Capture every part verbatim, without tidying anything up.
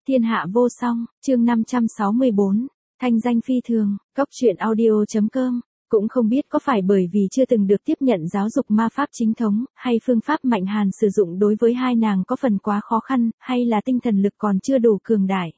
Thiên hạ vô song, chương năm trăm sáu mươi bốn, thanh danh phi thường, cốc truyện audio.com. Cũng không biết có phải bởi vì chưa từng được tiếp nhận giáo dục ma pháp chính thống, hay phương pháp Mạnh Hàn sử dụng đối với hai nàng có phần quá khó khăn, hay là tinh thần lực còn chưa đủ cường đại.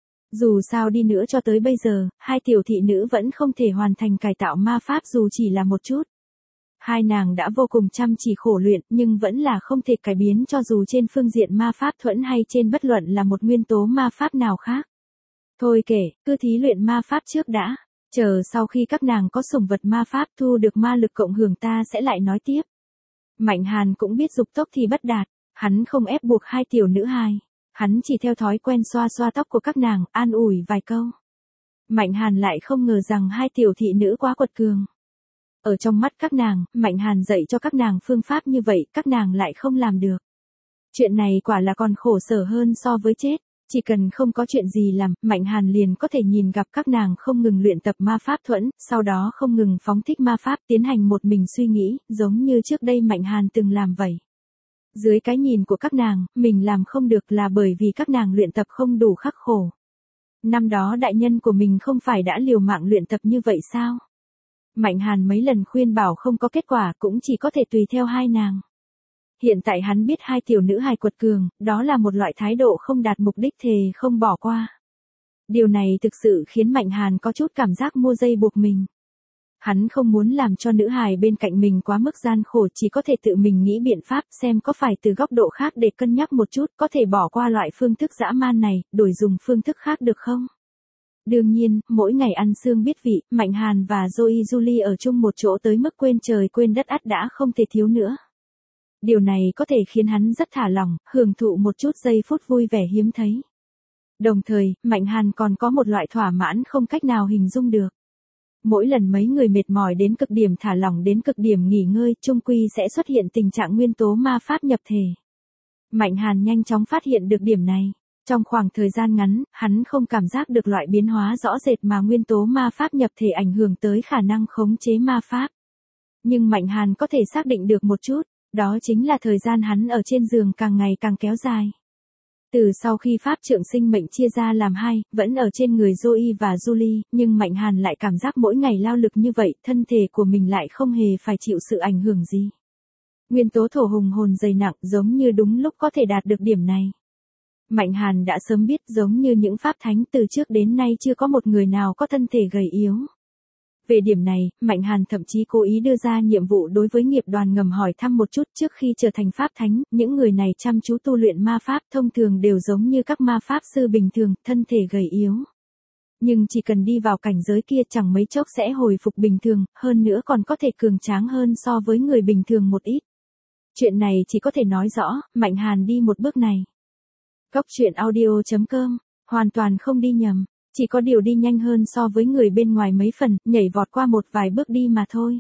Dù sao đi nữa cho tới bây giờ, hai tiểu thị nữ vẫn không thể hoàn thành cải tạo ma pháp dù chỉ là một chút. Hai nàng đã vô cùng chăm chỉ khổ luyện nhưng vẫn là không thể cải biến cho dù trên phương diện ma pháp thuẫn hay trên bất luận là một nguyên tố ma pháp nào khác. Thôi kể, cứ thí luyện ma pháp trước đã. Chờ sau khi các nàng có sủng vật ma pháp thu được ma lực cộng hưởng ta sẽ lại nói tiếp. Mạnh Hàn cũng biết dục tốc thì bất đạt, hắn không ép buộc hai tiểu nữ hài. Hắn chỉ theo thói quen xoa xoa tóc của các nàng, an ủi vài câu. Mạnh Hàn lại không ngờ rằng hai tiểu thị nữ quá quật cường. Ở trong mắt các nàng, Mạnh Hàn dạy cho các nàng phương pháp như vậy, các nàng lại không làm được. Chuyện này quả là còn khổ sở hơn so với chết. Chỉ cần không có chuyện gì làm, Mạnh Hàn liền có thể nhìn gặp các nàng không ngừng luyện tập ma pháp thuẫn, sau đó không ngừng phóng thích ma pháp tiến hành một mình suy nghĩ, giống như trước đây Mạnh Hàn từng làm vậy. Dưới cái nhìn của các nàng, mình làm không được là bởi vì các nàng luyện tập không đủ khắc khổ. Năm đó đại nhân của mình không phải đã liều mạng luyện tập như vậy sao? Mạnh Hàn mấy lần khuyên bảo không có kết quả cũng chỉ có thể tùy theo hai nàng. Hiện tại hắn biết hai tiểu nữ hài quật cường, đó là một loại thái độ không đạt mục đích thề không bỏ qua. Điều này thực sự khiến Mạnh Hàn có chút cảm giác mua dây buộc mình. Hắn không muốn làm cho nữ hài bên cạnh mình quá mức gian khổ, chỉ có thể tự mình nghĩ biện pháp xem có phải từ góc độ khác để cân nhắc một chút, có thể bỏ qua loại phương thức dã man này, đổi dùng phương thức khác được không? Đương nhiên, mỗi ngày ăn xương biết vị, Mạnh Hàn và Joey Julie ở chung một chỗ tới mức quên trời quên đất ắt đã không thể thiếu nữa. Điều này có thể khiến hắn rất thả lỏng, hưởng thụ một chút giây phút vui vẻ hiếm thấy. Đồng thời, Mạnh Hàn còn có một loại thỏa mãn không cách nào hình dung được. Mỗi lần mấy người mệt mỏi đến cực điểm thả lỏng đến cực điểm nghỉ ngơi, chung quy sẽ xuất hiện tình trạng nguyên tố ma pháp nhập thể. Mạnh Hàn nhanh chóng phát hiện được điểm này. Trong khoảng thời gian ngắn, hắn không cảm giác được loại biến hóa rõ rệt mà nguyên tố ma pháp nhập thể ảnh hưởng tới khả năng khống chế ma pháp. Nhưng Mạnh Hàn có thể xác định được một chút. Đó chính là thời gian hắn ở trên giường càng ngày càng kéo dài. Từ sau khi pháp trượng sinh mệnh chia ra làm hai, vẫn ở trên người Joey và Julie, nhưng Mạnh Hàn lại cảm giác mỗi ngày lao lực như vậy, thân thể của mình lại không hề phải chịu sự ảnh hưởng gì. Nguyên tố thổ hùng hồn dày nặng giống như đúng lúc có thể đạt được điểm này. Mạnh Hàn đã sớm biết giống như những pháp thánh từ trước đến nay chưa có một người nào có thân thể gầy yếu. Về điểm này, Mạnh Hàn thậm chí cố ý đưa ra nhiệm vụ đối với nghiệp đoàn ngầm hỏi thăm một chút trước khi trở thành pháp thánh, những người này chăm chú tu luyện ma pháp thông thường đều giống như các ma pháp sư bình thường, thân thể gầy yếu. Nhưng chỉ cần đi vào cảnh giới kia chẳng mấy chốc sẽ hồi phục bình thường, hơn nữa còn có thể cường tráng hơn so với người bình thường một ít. Chuyện này chỉ có thể nói rõ, Mạnh Hàn đi một bước này. Cốc truyện audio.com, hoàn toàn không đi nhầm. Chỉ có điều đi nhanh hơn so với người bên ngoài mấy phần, nhảy vọt qua một vài bước đi mà thôi.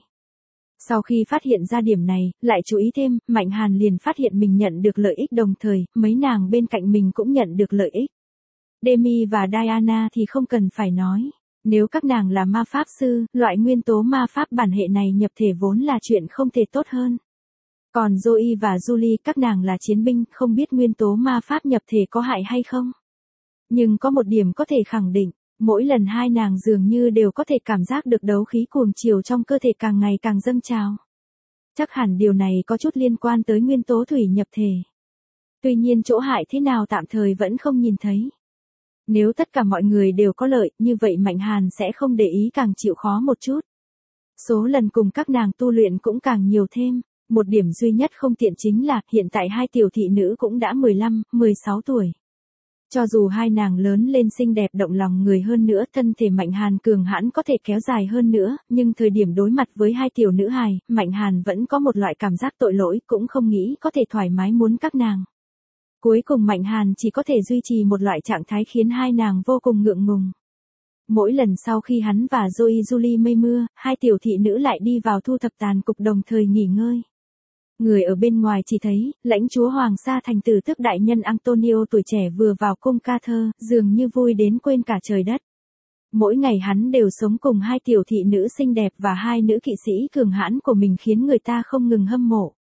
Sau khi phát hiện ra điểm này, lại chú ý thêm, Mạnh Hàn liền phát hiện mình nhận được lợi ích đồng thời, mấy nàng bên cạnh mình cũng nhận được lợi ích. Demi và Diana thì không cần phải nói. Nếu các nàng là ma pháp sư, loại nguyên tố ma pháp bản hệ này nhập thể vốn là chuyện không thể tốt hơn. Còn Joey và Julie các nàng là chiến binh, không biết nguyên tố ma pháp nhập thể có hại hay không. Nhưng có một điểm có thể khẳng định, mỗi lần hai nàng dường như đều có thể cảm giác được đấu khí cuồng chiều trong cơ thể càng ngày càng dâng trào. Chắc hẳn điều này có chút liên quan tới nguyên tố thủy nhập thể. Tuy nhiên chỗ hại thế nào tạm thời vẫn không nhìn thấy. Nếu tất cả mọi người đều có lợi, như vậy Mạnh Hàn sẽ không để ý càng chịu khó một chút. Số lần cùng các nàng tu luyện cũng càng nhiều thêm. Một điểm duy nhất không tiện chính là hiện tại hai tiểu thị nữ cũng đã mười lăm, mười sáu tuổi. Cho dù hai nàng lớn lên xinh đẹp động lòng người hơn nữa, thân thể Mạnh Hàn cường hãn có thể kéo dài hơn nữa, nhưng thời điểm đối mặt với hai tiểu nữ hài, Mạnh Hàn vẫn có một loại cảm giác tội lỗi, cũng không nghĩ có thể thoải mái muốn các nàng. Cuối cùng Mạnh Hàn chỉ có thể duy trì một loại trạng thái khiến hai nàng vô cùng ngượng ngùng. Mỗi lần sau khi hắn và Joey Julie mây mưa, hai tiểu thị nữ lại đi vào thu thập tàn cục đồng thời nghỉ ngơi. Người ở bên ngoài chỉ thấy, lãnh chúa Hoàng Sa thành tử tước đại nhân Antonio tuổi trẻ vừa vào cung ca thơ, dường như vui đến quên cả trời đất. Mỗi ngày hắn đều sống cùng hai tiểu thị nữ xinh đẹp và hai nữ kỵ sĩ cường hãn của mình khiến người ta không ngừng hâm mộ.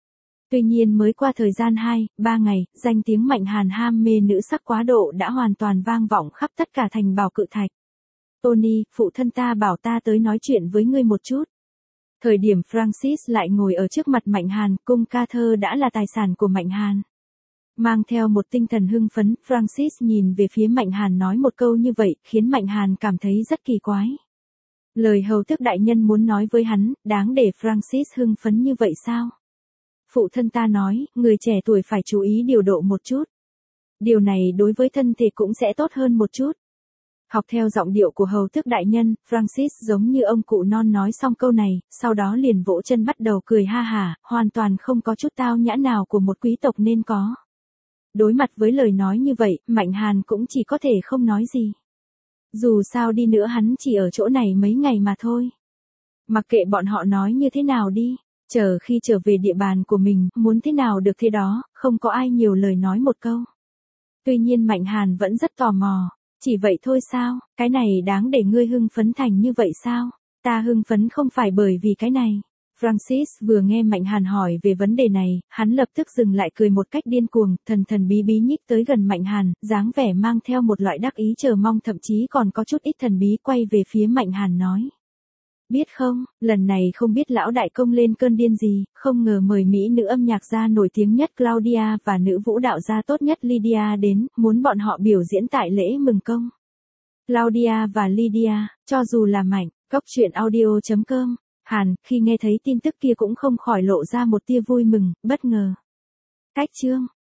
Tuy nhiên mới qua thời gian hai, ba ngày, danh tiếng Mạnh Hàn ham mê nữ sắc quá độ đã hoàn toàn vang vọng khắp tất cả thành Bảo Cự Thạch. Tony, phụ thân ta bảo ta tới nói chuyện với ngươi một chút. Thời điểm Francis lại ngồi ở trước mặt Mạnh Hàn, cung ca thơ đã là tài sản của Mạnh Hàn. Mang theo một tinh thần hưng phấn, Francis nhìn về phía Mạnh Hàn nói một câu như vậy, khiến Mạnh Hàn cảm thấy rất kỳ quái. Lời hầu tước đại nhân muốn nói với hắn, đáng để Francis hưng phấn như vậy sao? Phụ thân ta nói, người trẻ tuổi phải chú ý điều độ một chút. Điều này đối với thân thể cũng sẽ tốt hơn một chút. Học theo giọng điệu của hầu tước đại nhân, Francis giống như ông cụ non nói xong câu này, sau đó liền vỗ chân bắt đầu cười ha hả, hoàn toàn không có chút tao nhã nào của một quý tộc nên có. Đối mặt với lời nói như vậy, Mạnh Hàn cũng chỉ có thể không nói gì. Dù sao đi nữa hắn chỉ ở chỗ này mấy ngày mà thôi. Mặc kệ bọn họ nói như thế nào đi, chờ khi trở về địa bàn của mình, muốn thế nào được thế đó, không có ai nhiều lời nói một câu. Tuy nhiên Mạnh Hàn vẫn rất tò mò, chỉ vậy thôi sao, cái này đáng để ngươi hưng phấn thành như vậy sao? Ta hưng phấn không phải bởi vì cái này. Francis vừa nghe Mạnh Hàn hỏi về vấn đề này, hắn lập tức dừng lại cười một cách điên cuồng, thần thần bí bí nhích tới gần Mạnh Hàn, dáng vẻ mang theo một loại đắc ý chờ mong thậm chí còn có chút ít thần bí quay về phía Mạnh Hàn nói. Biết không, lần này không biết lão đại công lên cơn điên gì, không ngờ mời mỹ nữ âm nhạc gia nổi tiếng nhất Claudia và nữ vũ đạo gia tốt nhất Lydia đến, muốn bọn họ biểu diễn tại lễ mừng công. Claudia và Lydia, cho dù là Mạnh, Cốc Truyện Audio chấm com. Hàn, khi nghe thấy tin tức kia cũng không khỏi lộ ra một tia vui mừng, bất ngờ. Cách chương